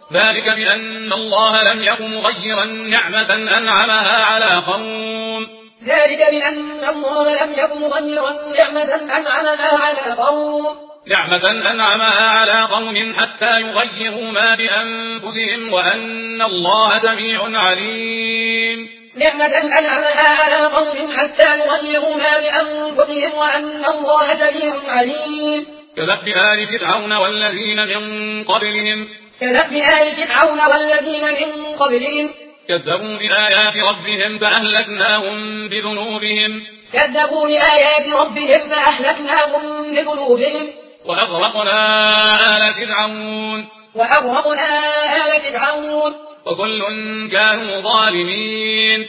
ذلك بأن الله لم يك مغيرا نعمة أنعمها على قوم ذلك بأن الله لم يك مغيرا نعمة أنعمها على قوم حتى يغيروا ما بأنفسهم وأن الله سميع عليم. نعمة أنعمها على قوم حتى يغيروا ما بأنفسهم وأن الله سميع عليم. كدأب آل فرعون والذين من قبلهم كذبوا بآيات ربهم فأهلكناهم بذنوبهم وأغرقنا آل فرعون وكل كانوا ظالمين.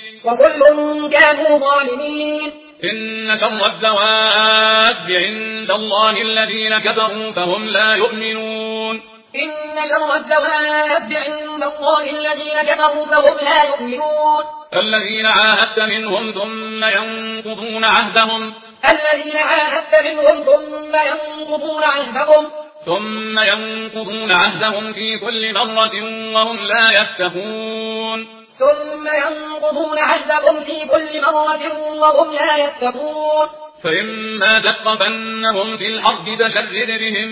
إن شر الدواب عند الله الذين كفروا فهم لا يؤمنون. الذين عاهدت منهم ثم ينقضون عهدهم في كل مرة وهم لا يتقون. فإما تثقفنهم في الحرب فشرد بهم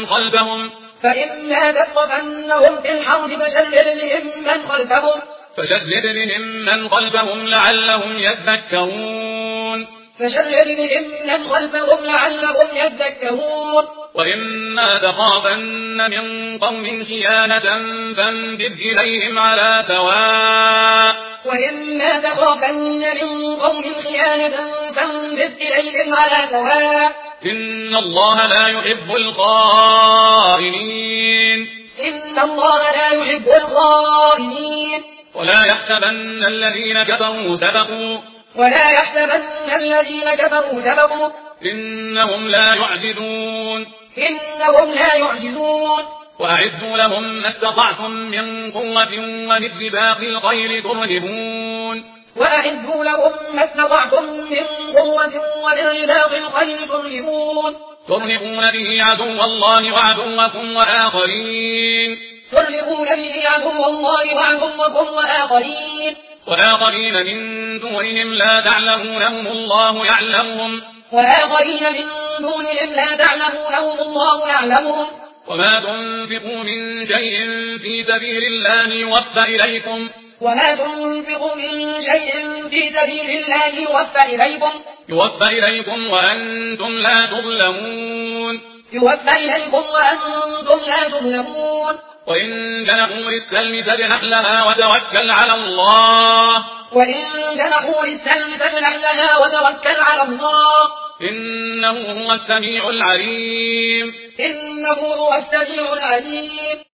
من خلفهم لعلهم يذكرون. وإما تخافن من قوم خيانة فانبذ إليهم على سواء. إن الله لا يحب الخائنين. ولا يحسبن الذين كفروا سبقوا. إنهم لا يعجزون. وأعدوا لهم ما استطعتم من قوة ومن رباط الخيل ترهبون به عدو الله وعدوكم وآخرين من دونهم لا تعلمونهم الله يعلمهم. وما تنفقوا من شيء في سبيل الله يوفى إليكم وأنتم لا تظلمون. وإن جنحوا للسلم فاجنح لها وتوكل على الله. إنه هو السميع العليم.